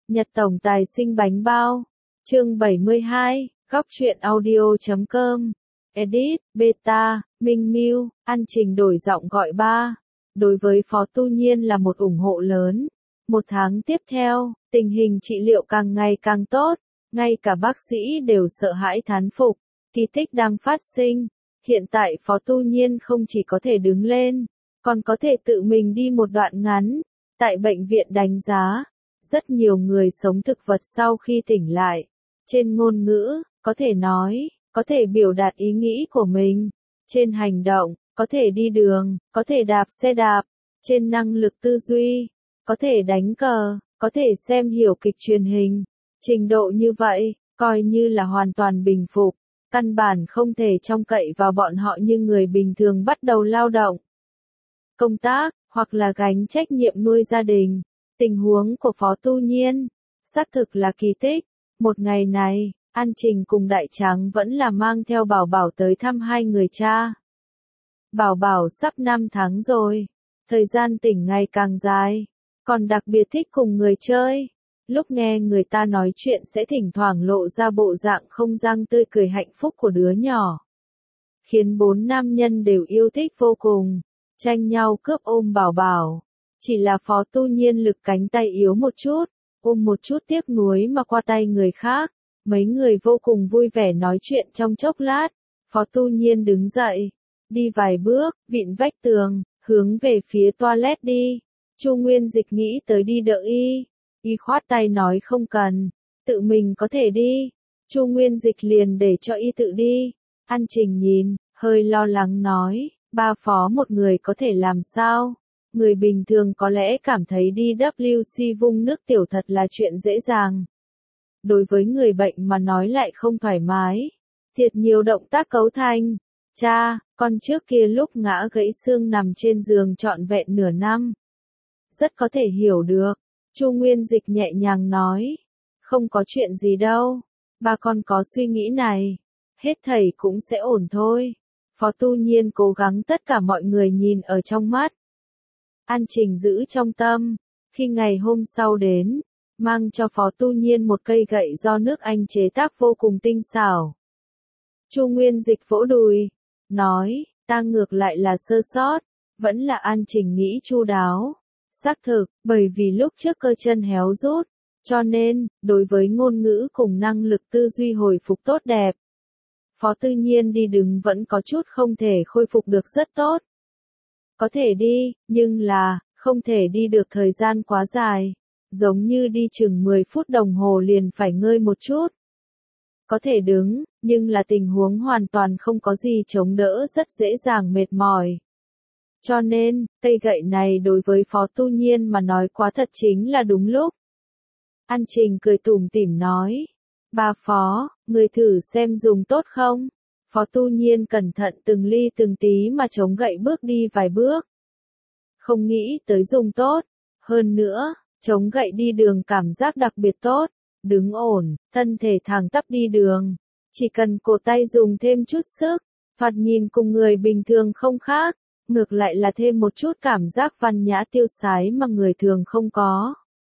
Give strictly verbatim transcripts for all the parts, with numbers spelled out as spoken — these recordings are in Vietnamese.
Nhật tổng tài sinh bánh bao. Chương bảy mươi hai, góc truyện audio chấm com. Edit, Beta, Minh Miu, An Trình đổi giọng gọi ba. Đối với Phó Tu Nhiên là một ủng hộ lớn. Một tháng tiếp theo, tình hình trị liệu càng ngày càng tốt. Ngay cả bác sĩ đều sợ hãi thán phục. Kỳ tích đang phát sinh. Hiện tại Phó Tu Nhiên không chỉ có thể đứng lên, còn có thể tự mình đi một đoạn ngắn. Tại bệnh viện đánh giá, rất nhiều người sống thực vật sau khi tỉnh lại. Trên ngôn ngữ, có thể nói, có thể biểu đạt ý nghĩ của mình. Trên hành động, có thể đi đường, có thể đạp xe đạp. Trên năng lực tư duy, có thể đánh cờ, có thể xem hiểu kịch truyền hình. Trình độ như vậy, coi như là hoàn toàn bình phục. Căn bản không thể trông cậy vào bọn họ như người bình thường bắt đầu lao động, công tác, hoặc là gánh trách nhiệm nuôi gia đình. Tình huống của Phó Tu Nhiên, xác thực là kỳ tích. Một ngày này, An Trình cùng Đại Tráng vẫn là mang theo Bảo Bảo tới thăm hai người cha. Bảo Bảo sắp năm tháng rồi, thời gian tỉnh ngày càng dài, còn đặc biệt thích cùng người chơi. Lúc nghe người ta nói chuyện sẽ thỉnh thoảng lộ ra bộ dạng không răng tươi cười hạnh phúc của đứa nhỏ. Khiến bốn nam nhân đều yêu thích vô cùng, tranh nhau cướp ôm Bảo Bảo. Chỉ là Phó Tu Nhiên lực cánh tay yếu một chút, ôm một chút tiếc nuối mà qua tay người khác. Mấy người vô cùng vui vẻ nói chuyện trong chốc lát. Phó Tu Nhiên đứng dậy, đi vài bước, vịn vách tường, hướng về phía toilet đi. Chu Nguyên Dịch nghĩ tới đi đỡ y. Y khoát tay nói không cần, tự mình có thể đi. Chu Nguyên Dịch liền để cho y tự đi. An Trình nhìn, hơi lo lắng nói, ba Phó một người có thể làm sao? Người bình thường có lẽ cảm thấy đi W C vung nước tiểu thật là chuyện dễ dàng. Đối với người bệnh mà nói lại không thoải mái. Thiệt nhiều động tác cấu thành. Cha, con trước kia lúc ngã gãy xương nằm trên giường trọn vẹn nửa năm. Rất có thể hiểu được. Chu Nguyên Dịch nhẹ nhàng nói. Không có chuyện gì đâu. Ba con có suy nghĩ này. Hết thảy cũng sẽ ổn thôi. Phó Tu Nhiên cố gắng tất cả mọi người nhìn ở trong mắt. An Trình giữ trong tâm. Khi ngày hôm sau đến, mang cho Phó Tu Nhiên một cây gậy do nước Anh chế tác vô cùng tinh xảo. Chu Nguyên Dịch vỗ đùi, nói, ta ngược lại là sơ sót, vẫn là An Trình nghĩ chu đáo. Xác thực, bởi vì lúc trước cơ chân héo rút, cho nên, đối với ngôn ngữ cùng năng lực tư duy hồi phục tốt đẹp. Phó Tu Nhiên đi đứng vẫn có chút không thể khôi phục được rất tốt. Có thể đi, nhưng là, không thể đi được thời gian quá dài. Giống như đi chừng mười phút đồng hồ liền phải ngơi một chút. Có thể đứng, nhưng là tình huống hoàn toàn không có gì chống đỡ, rất dễ dàng mệt mỏi. Cho nên, cây gậy này đối với Phó Tu Nhiên mà nói quá thật chính là đúng lúc. An Trình cười tủm tỉm nói. Ba Phó, người thử xem dùng tốt không? Phó Tu Nhiên cẩn thận từng ly từng tí mà chống gậy bước đi vài bước. Không nghĩ tới dùng tốt. Hơn nữa, chống gậy đi đường cảm giác đặc biệt tốt. Đứng ổn, thân thể thẳng tắp đi đường. Chỉ cần cổ tay dùng thêm chút sức, thoạt nhìn cùng người bình thường không khác. Ngược lại là thêm một chút cảm giác văn nhã tiêu sái mà người thường không có.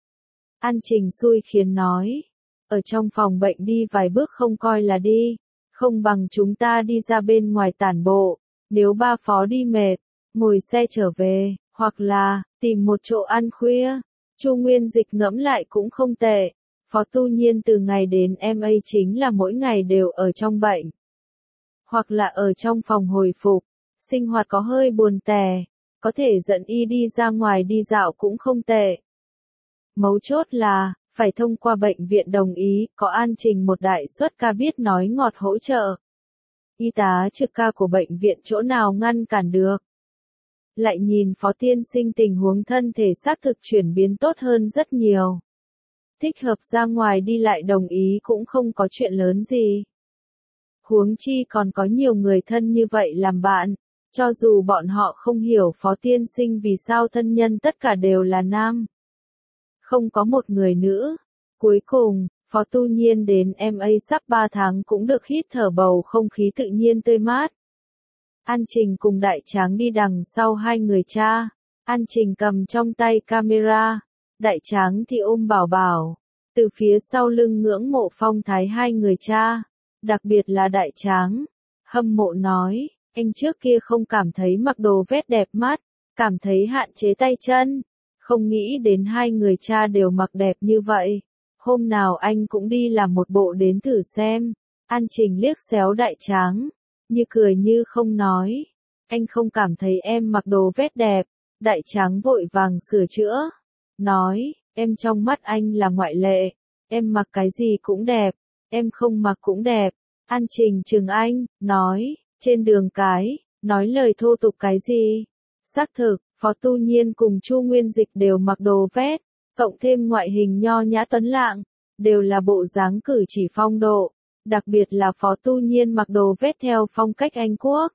An Trình xui khiến nói. Ở trong phòng bệnh đi vài bước không coi là đi. Không bằng chúng ta đi ra bên ngoài tản bộ. Nếu ba Phó đi mệt, ngồi xe trở về, hoặc là, tìm một chỗ ăn khuya. Chu Nguyên Dịch ngẫm lại cũng không tệ. Phó Tu Nhiên từ ngày đến em a chính là mỗi ngày đều ở trong bệnh. Hoặc là ở trong phòng hồi phục. Sinh hoạt có hơi buồn tẻ. Có thể dẫn y đi ra ngoài đi dạo cũng không tệ. Mấu chốt là, phải thông qua bệnh viện đồng ý, có An Trình một đại suất ca biết nói ngọt hỗ trợ. Y tá trực ca của bệnh viện chỗ nào ngăn cản được. Lại nhìn Phó tiên sinh tình huống thân thể xác thực chuyển biến tốt hơn rất nhiều. Thích hợp ra ngoài đi lại đồng ý cũng không có chuyện lớn gì. Huống chi còn có nhiều người thân như vậy làm bạn, cho dù bọn họ không hiểu Phó tiên sinh vì sao thân nhân tất cả đều là nam. Không có một người nữ. Cuối cùng, Phó Tu Nhiên đến em a sắp ba tháng cũng được hít thở bầu không khí tự nhiên tươi mát. An Trình cùng Đại Tráng đi đằng sau hai người cha. An Trình cầm trong tay camera. Đại Tráng thì ôm Bảo Bảo. từ phía sau lưng ngưỡng mộ phong thái hai người cha, đặc biệt là Đại Tráng. Hâm mộ nói, anh trước kia không cảm thấy mặc đồ vest đẹp mắt, cảm thấy hạn chế tay chân, không nghĩ đến hai người cha đều mặc đẹp như vậy. Hôm nào anh cũng đi làm một bộ đến thử xem. An Trình liếc xéo Đại Tráng, như cười như không nói. Anh không cảm thấy em mặc đồ vest đẹp. Đại Tráng vội vàng sửa chữa, nói, em trong mắt anh là ngoại lệ, em mặc cái gì cũng đẹp, em không mặc cũng đẹp. An Trình chừng anh, nói, trên đường cái, nói lời thô tục cái gì. Xác thực, Phó Tu Nhiên cùng Chu Nguyên Dịch đều mặc đồ vest, cộng thêm ngoại hình nho nhã tuấn lãng, đều là bộ dáng cử chỉ phong độ, đặc biệt là Phó Tu Nhiên mặc đồ vest theo phong cách Anh Quốc.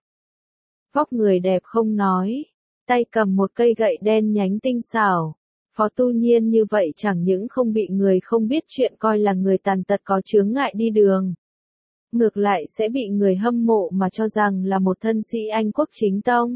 Vóc người đẹp không nói, tay cầm một cây gậy đen nhánh tinh xảo. Phó Tu Nhiên như vậy chẳng những không bị người không biết chuyện coi là người tàn tật có chướng ngại đi đường. Ngược lại sẽ bị người hâm mộ mà cho rằng là một thân sĩ Anh Quốc chính tông.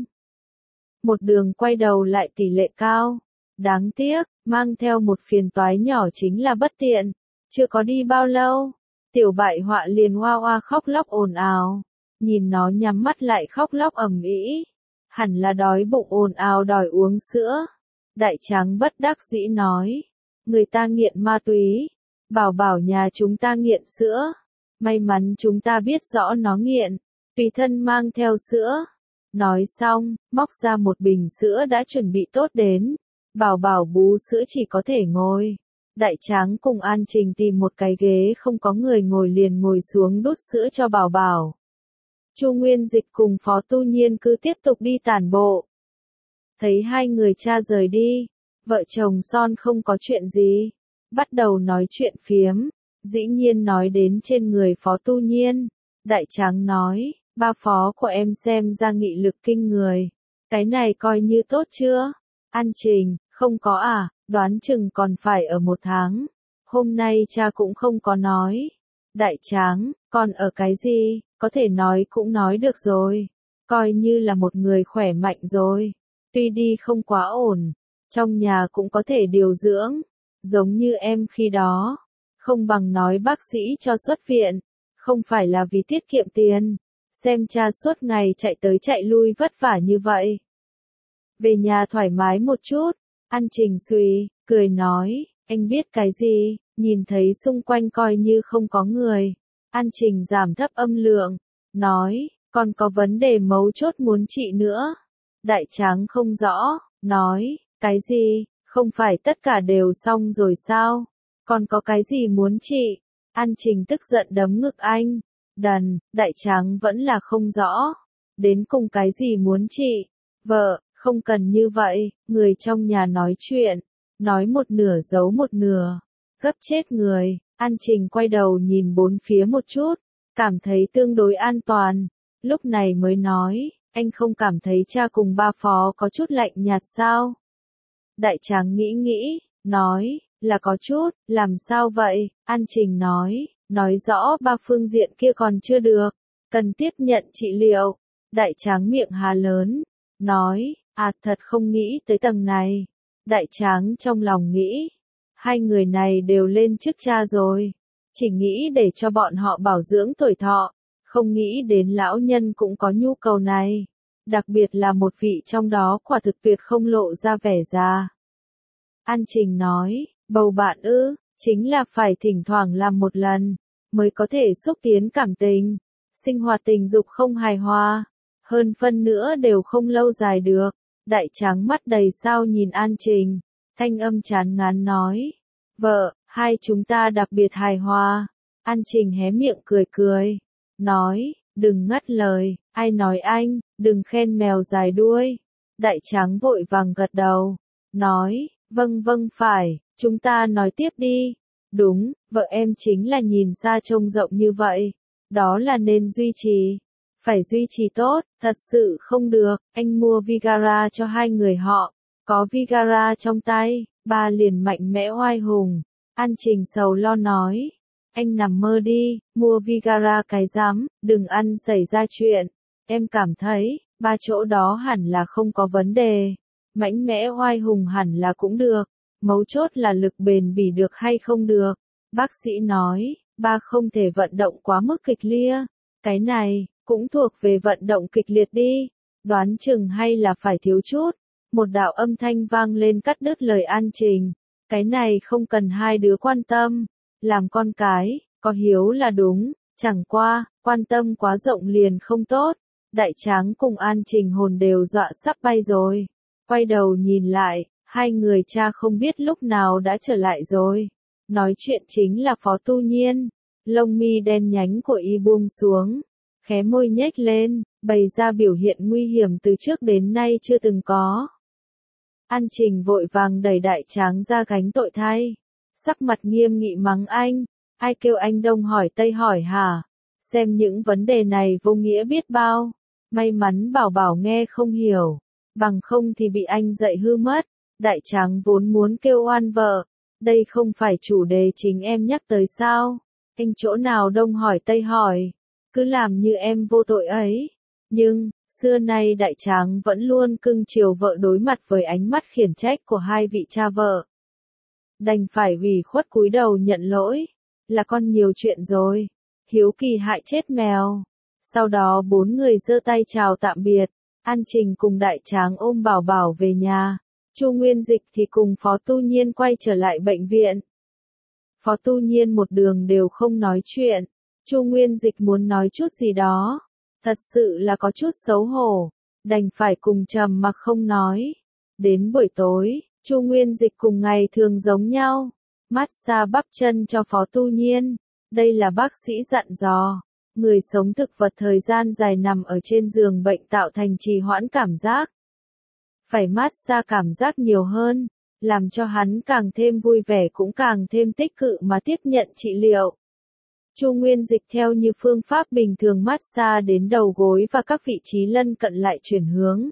Một đường quay đầu lại tỷ lệ cao. Đáng tiếc, mang theo một phiền toái nhỏ chính là bất tiện. Chưa có đi bao lâu, tiểu bại họa liền hoa hoa khóc lóc ồn ào. Nhìn nó nhắm mắt lại khóc lóc ầm ĩ, hẳn là đói bụng ồn ào đòi uống sữa. Đại Tráng bất đắc dĩ nói, người ta nghiện ma túy, bảo bảo nhà chúng ta nghiện sữa. May mắn chúng ta biết rõ nó nghiện, tùy thân mang theo sữa. Nói xong, móc ra một bình sữa đã chuẩn bị tốt đến. Bảo bảo bú sữa chỉ có thể ngồi. Đại Tráng cùng An Trình tìm một cái ghế không có người ngồi liền ngồi xuống đút sữa cho bảo bảo. Chu Nguyên Dịch cùng Phó Tu Nhiên cứ tiếp tục đi tản bộ. Thấy hai người cha rời đi, vợ chồng son không có chuyện gì, bắt đầu nói chuyện phiếm, dĩ nhiên nói đến trên người Phó Tu Nhiên. Đại Tráng nói, ba phó của em xem ra nghị lực kinh người, cái này coi như tốt chưa? An Trình, không có à, đoán chừng còn phải ở một tháng, hôm nay cha cũng không có nói. Đại Tráng, còn ở cái gì, có thể nói cũng nói được rồi, coi như là một người khỏe mạnh rồi, tuy đi không quá ổn, trong nhà cũng có thể điều dưỡng, giống như em khi đó, không bằng nói bác sĩ cho xuất viện, không phải là vì tiết kiệm tiền, xem cha suốt ngày chạy tới chạy lui vất vả như vậy. Về nhà thoải mái một chút, An Trình suy, cười nói, anh biết cái gì, nhìn thấy xung quanh coi như không có người. An Trình giảm thấp âm lượng, nói, còn có vấn đề mấu chốt muốn trị nữa. Đại Tráng không rõ, nói, cái gì, không phải tất cả đều xong rồi sao, còn có cái gì muốn trị. An Trình tức giận đấm ngực anh, đần, Đại Tráng vẫn là không rõ, đến cùng cái gì muốn trị. Vợ, không cần như vậy, người trong nhà nói chuyện, nói một nửa giấu một nửa, gấp chết người. An Trình quay đầu nhìn bốn phía một chút, cảm thấy tương đối an toàn, lúc này mới nói, anh không cảm thấy cha cùng ba phó có chút lạnh nhạt sao? Đại Tráng nghĩ nghĩ, nói, là có chút, làm sao vậy? An Trình nói, nói rõ ba phương diện kia còn chưa được, cần tiếp nhận trị liệu. Đại Tráng miệng há lớn, nói, à thật không nghĩ tới tầng này. Đại Tráng trong lòng nghĩ, hai người này đều lên chức cha rồi, chỉ nghĩ để cho bọn họ bảo dưỡng tuổi thọ, không nghĩ đến lão nhân cũng có nhu cầu này, đặc biệt là một vị trong đó quả thực tuyệt không lộ ra vẻ già. An Trình nói, bầu bạn ư, chính là phải thỉnh thoảng làm một lần, mới có thể xúc tiến cảm tình, sinh hoạt tình dục không hài hòa, hơn phân nữa đều không lâu dài được. Đại Tráng mắt đầy sao nhìn An Trình, thanh âm chán ngán nói, vợ, hai chúng ta đặc biệt hài hòa. An Trình hé miệng cười cười, nói, đừng ngắt lời, ai nói anh, đừng khen mèo dài đuôi. Đại Tráng vội vàng gật đầu, nói, vâng vâng phải, chúng ta nói tiếp đi. Đúng, vợ em chính là nhìn xa trông rộng như vậy, đó là nên duy trì. Phải duy trì tốt, thật sự không được, anh mua Vigara cho hai người họ, có Vigara trong tay, ba liền mạnh mẽ oai hùng. An Trình sầu lo nói, anh nằm mơ đi, mua Vigara cái rắm, đừng ăn xảy ra chuyện, em cảm thấy, ba chỗ đó hẳn là không có vấn đề, mạnh mẽ oai hùng hẳn là cũng được, mấu chốt là lực bền bỉ được hay không được. Bác sĩ nói, ba không thể vận động quá mức kịch liệt. Cái này, cũng thuộc về vận động kịch liệt đi. Đoán chừng hay là phải thiếu chút. Một đạo âm thanh vang lên cắt đứt lời An Trình. Cái này không cần hai đứa quan tâm. Làm con cái, có hiếu là đúng. Chẳng qua, quan tâm quá rộng liền không tốt. Đại Tráng cùng An Trình hồn đều dọa sắp bay rồi. Quay đầu nhìn lại, hai người cha không biết lúc nào đã trở lại rồi. Nói chuyện chính là Phó Tu Nhiên. Lông mi đen nhánh của y buông xuống. Khóe môi nhếch lên, bày ra biểu hiện nguy hiểm từ trước đến nay chưa từng có. An Trình vội vàng đẩy Đại Tráng ra gánh tội thay. Sắc mặt nghiêm nghị mắng anh. Ai kêu anh đông hỏi tây hỏi hả? Xem những vấn đề này vô nghĩa biết bao. May mắn Bảo Bảo nghe không hiểu. Bằng không thì bị anh dạy hư mất. Đại Tráng vốn muốn kêu oan vợ. Đây không phải chủ đề chính em nhắc tới sao? Anh chỗ nào đông hỏi tây hỏi. Cứ làm như em vô tội ấy. Nhưng, xưa nay Đại Tráng vẫn luôn cưng chiều vợ đối mặt với ánh mắt khiển trách của hai vị cha vợ. Đành phải ủy khuất cúi đầu nhận lỗi. Là con nhiều chuyện rồi. Hiếu kỳ hại chết mèo. Sau đó bốn người giơ tay chào tạm biệt. An Trình cùng Đại Tráng ôm Bảo Bảo về nhà. Chu Nguyên Dịch thì cùng Phó Tu Nhiên quay trở lại bệnh viện. Phó Tu Nhiên một đường đều không nói chuyện. Chu Nguyên Dịch muốn nói chút gì đó. Thật sự là có chút xấu hổ. Đành phải cùng trầm mặc không nói. Đến buổi tối, Chu Nguyên Dịch cùng ngày thường giống nhau. Massage bắp chân cho Phó Tu Nhiên. Đây là bác sĩ dặn dò. Người sống thực vật thời gian dài nằm ở trên giường bệnh tạo thành trì hoãn cảm giác. Phải massage cảm giác nhiều hơn, làm cho hắn càng thêm vui vẻ cũng càng thêm tích cực mà tiếp nhận trị liệu. Chu Nguyên Dịch theo như phương pháp bình thường massage đến đầu gối và các vị trí lân cận lại chuyển hướng.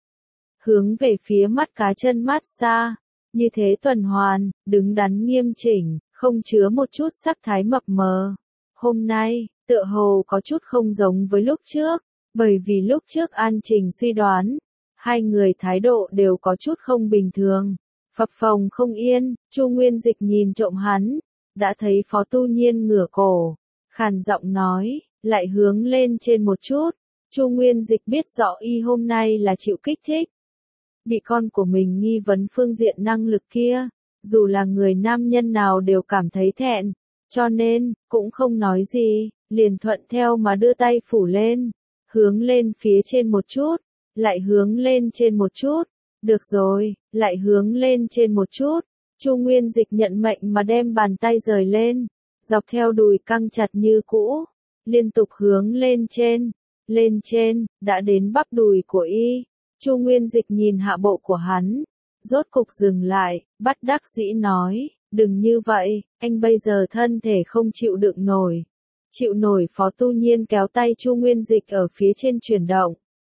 Hướng về phía mắt cá chân massage. Như thế tuần hoàn, đứng đắn nghiêm chỉnh, không chứa một chút sắc thái mập mờ. Hôm nay, tựa hồ có chút không giống với lúc trước, bởi vì lúc trước An Trình suy đoán, hai người thái độ đều có chút không bình thường, phập phồng không yên. Chu Nguyên Dịch nhìn trộm hắn, đã thấy Phó Tu Nhiên ngửa cổ, khàn giọng nói, lại hướng lên trên một chút. Chu Nguyên Dịch biết rõ y hôm nay là chịu kích thích. Bị con của mình nghi vấn phương diện năng lực kia, dù là người nam nhân nào đều cảm thấy thẹn, cho nên, cũng không nói gì, liền thuận theo mà đưa tay phủ lên, hướng lên phía trên một chút, lại hướng lên trên một chút, được rồi, lại hướng lên trên một chút. Chu Nguyên Dịch nhận mệnh mà đem bàn tay rời lên, dọc theo đùi căng chặt như cũ, liên tục hướng lên trên, lên trên, đã đến bắp đùi của y. Chu Nguyên Dịch nhìn hạ bộ của hắn, rốt cục dừng lại, bắt đắc dĩ nói, đừng như vậy, anh bây giờ thân thể không chịu đựng nổi. Chịu nổi. Phó Tu Nhiên kéo tay Chu Nguyên Dịch ở phía trên chuyển động.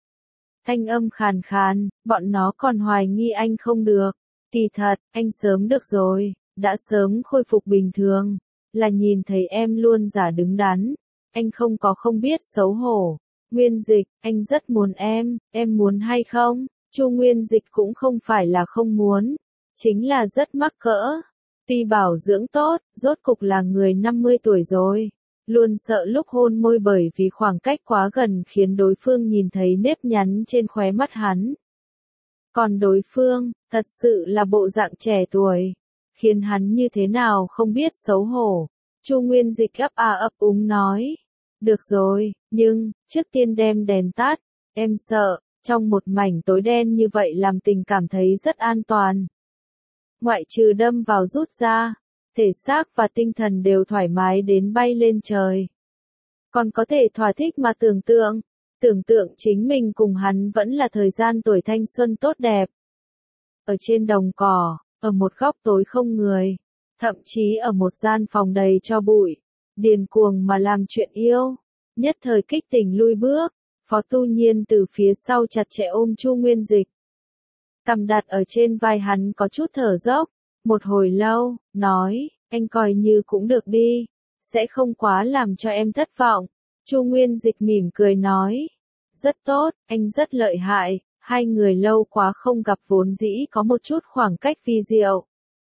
Thanh âm khàn khàn, bọn nó còn hoài nghi anh không được. Kỳ thật, anh sớm được rồi, đã sớm khôi phục bình thường. Là nhìn thấy em luôn giả đứng đắn. Anh không có không biết xấu hổ. Nguyên Dịch, anh rất muốn em, em muốn hay không? Chu Nguyên Dịch cũng không phải là không muốn, chính là rất mắc cỡ. Tuy bảo dưỡng tốt, rốt cục là người năm mươi tuổi rồi. Luôn sợ lúc hôn môi bởi vì khoảng cách quá gần khiến đối phương nhìn thấy nếp nhăn trên khóe mắt hắn. Còn đối phương, thật sự là bộ dạng trẻ tuổi, khiến hắn như thế nào không biết xấu hổ. Chu Nguyên Dịch ấp a ấp úng nói, được rồi, nhưng, trước tiên đem đèn tắt, em sợ, trong một mảnh tối đen như vậy làm tình cảm thấy rất an toàn. Ngoại trừ đâm vào rút ra, thể xác và tinh thần đều thoải mái đến bay lên trời. Còn có thể thỏa thích mà tưởng tượng, tưởng tượng chính mình cùng hắn vẫn là thời gian tuổi thanh xuân tốt đẹp. Ở trên đồng cỏ, ở một góc tối không người, thậm chí ở một gian phòng đầy tro bụi, điên cuồng mà làm chuyện yêu, nhất thời kích tình lui bước. Phó Tu Nhiên từ phía sau chặt chẽ ôm Chu Nguyên Dịch, cằm đặt ở trên vai hắn có chút thở dốc, một hồi lâu, nói, anh coi như cũng được đi, sẽ không quá làm cho em thất vọng. Chu Nguyên Dịch mỉm cười nói, rất tốt, anh rất lợi hại, hai người lâu quá không gặp vốn dĩ có một chút khoảng cách vi diệu.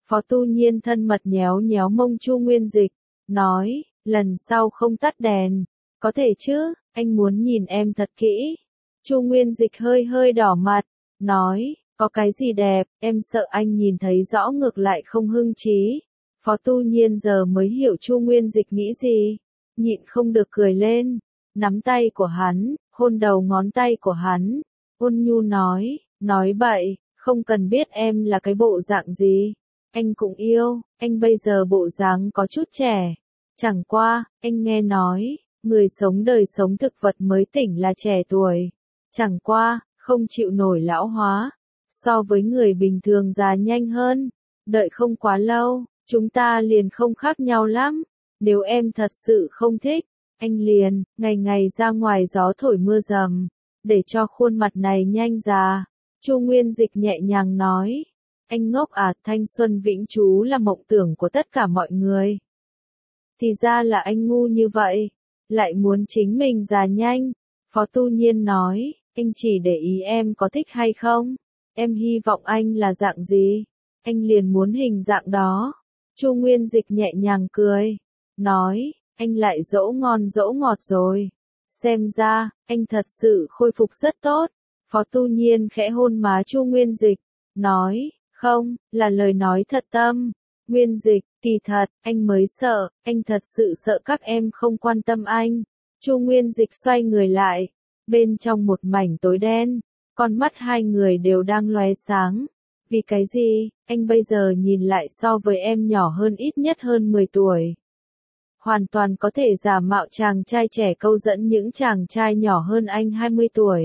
Phó Tu Nhiên thân mật nhéo nhéo mông Chu Nguyên Dịch, nói, lần sau không tắt đèn, có thể chứ, anh muốn nhìn em thật kỹ. Chu Nguyên Dịch hơi hơi đỏ mặt, nói, có cái gì đẹp, em sợ anh nhìn thấy rõ ngược lại không hưng trí. Phó Tu Nhiên giờ mới hiểu Chu Nguyên Dịch nghĩ gì, nhịn không được cười lên, nắm tay của hắn, hôn đầu ngón tay của hắn, ôn nhu nói, nói bậy, không cần biết em là cái bộ dạng gì, anh cũng yêu, anh bây giờ bộ dáng có chút trẻ, chẳng qua, anh nghe nói, người sống đời sống thực vật mới tỉnh là trẻ tuổi, chẳng qua, không chịu nổi lão hóa, so với người bình thường già nhanh hơn, đợi không quá lâu, chúng ta liền không khác nhau lắm, nếu em thật sự không thích, anh liền, ngày ngày ra ngoài gió thổi mưa rầm, để cho khuôn mặt này nhanh già. Chu Nguyên Dịch nhẹ nhàng nói, anh ngốc à, thanh xuân vĩnh trú là mộng tưởng của tất cả mọi người. Thì ra là anh ngu như vậy, lại muốn chính mình già nhanh. Phó Tu Nhiên nói, anh chỉ để ý em có thích hay không, em hy vọng anh là dạng gì, anh liền muốn hình dạng đó. Chu Nguyên Dịch nhẹ nhàng cười, nói, anh lại dỗ ngon dỗ ngọt rồi. Xem ra, anh thật sự khôi phục rất tốt. Phó Tu Nhiên khẽ hôn má Chu Nguyên Dịch, nói, không, là lời nói thật tâm. Nguyên Dịch, kỳ thật, anh mới sợ, anh thật sự sợ các em không quan tâm anh. Chu Nguyên Dịch xoay người lại, bên trong một mảnh tối đen, con mắt hai người đều đang lóe sáng. Vì cái gì, anh bây giờ nhìn lại so với em nhỏ hơn ít nhất hơn mười tuổi. Hoàn toàn có thể giả mạo chàng trai trẻ câu dẫn những chàng trai nhỏ hơn anh hai mươi tuổi.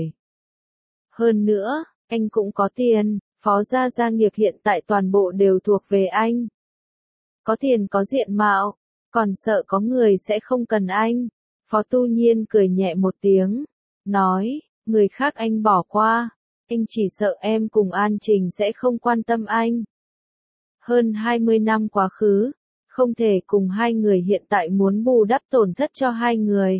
Hơn nữa, anh cũng có tiền, Phó gia gia nghiệp hiện tại toàn bộ đều thuộc về anh. Có tiền có diện mạo, còn sợ có người sẽ không cần anh. Phó Tu Nhiên cười nhẹ một tiếng, nói, người khác anh bỏ qua, anh chỉ sợ em cùng An Trình sẽ không quan tâm anh. Hơn hai mươi năm quá khứ, không thể cùng hai người hiện tại muốn bù đắp tổn thất cho hai người.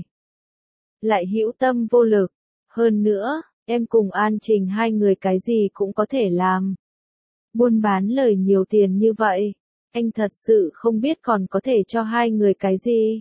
Lại hữu tâm vô lực, hơn nữa, em cùng An Trình hai người cái gì cũng có thể làm. Buôn bán lời nhiều tiền như vậy, anh thật sự không biết còn có thể cho hai người cái gì.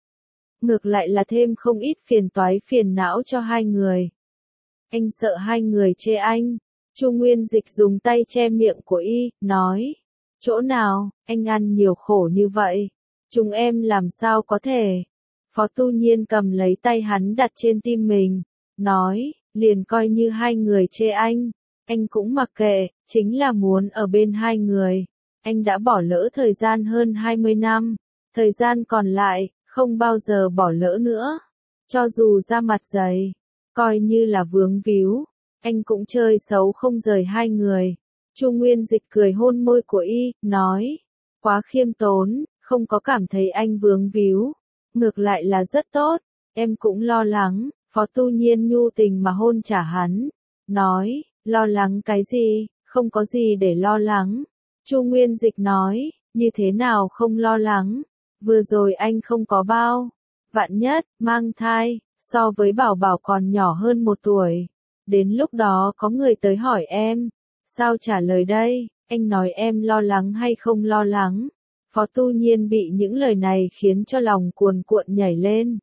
Ngược lại là thêm không ít phiền toái phiền não cho hai người. Anh sợ hai người chê anh. Chu Nguyên Dịch dùng tay che miệng của y, nói, chỗ nào, anh ăn nhiều khổ như vậy, chúng em làm sao có thể. Phó Tu Nhiên cầm lấy tay hắn đặt trên tim mình, nói, liền coi như hai người chê anh, anh cũng mặc kệ, chính là muốn ở bên hai người. Anh đã bỏ lỡ thời gian hơn hai mươi năm, thời gian còn lại, không bao giờ bỏ lỡ nữa. Cho dù ra mặt dày, coi như là vướng víu, anh cũng chơi xấu không rời hai người. Chu Nguyên Dịch cười hôn môi của y, nói, quá khiêm tốn, không có cảm thấy anh vướng víu, ngược lại là rất tốt, em cũng lo lắng. Phó Tu Nhiên nhu tình mà hôn trả hắn, nói, lo lắng cái gì, không có gì để lo lắng. Chu Nguyên Dịch nói, như thế nào không lo lắng, vừa rồi anh không có bao, vạn nhất, mang thai, so với Bảo Bảo còn nhỏ hơn một tuổi. Đến lúc đó có người tới hỏi em, sao trả lời đây, anh nói em lo lắng hay không lo lắng. Phó Tu Nhiên bị những lời này khiến cho lòng cuồn cuộn nhảy lên.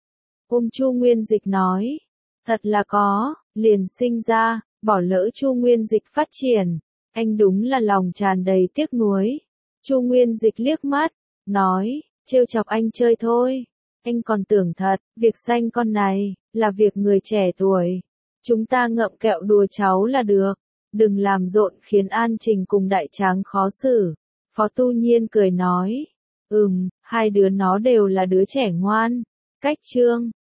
Ôm Chu Nguyên Dịch nói, thật là có, liền sinh ra, bỏ lỡ Chu Nguyên Dịch phát triển, anh đúng là lòng tràn đầy tiếc nuối. Chu Nguyên Dịch liếc mắt, nói, trêu chọc anh chơi thôi, anh còn tưởng thật, việc sanh con này, là việc người trẻ tuổi. Chúng ta ngậm kẹo đùa cháu là được, đừng làm rộn khiến An Trình cùng Đại Tráng khó xử. Phó Tu Nhiên cười nói, ừm, hai đứa nó đều là đứa trẻ ngoan. Cách chương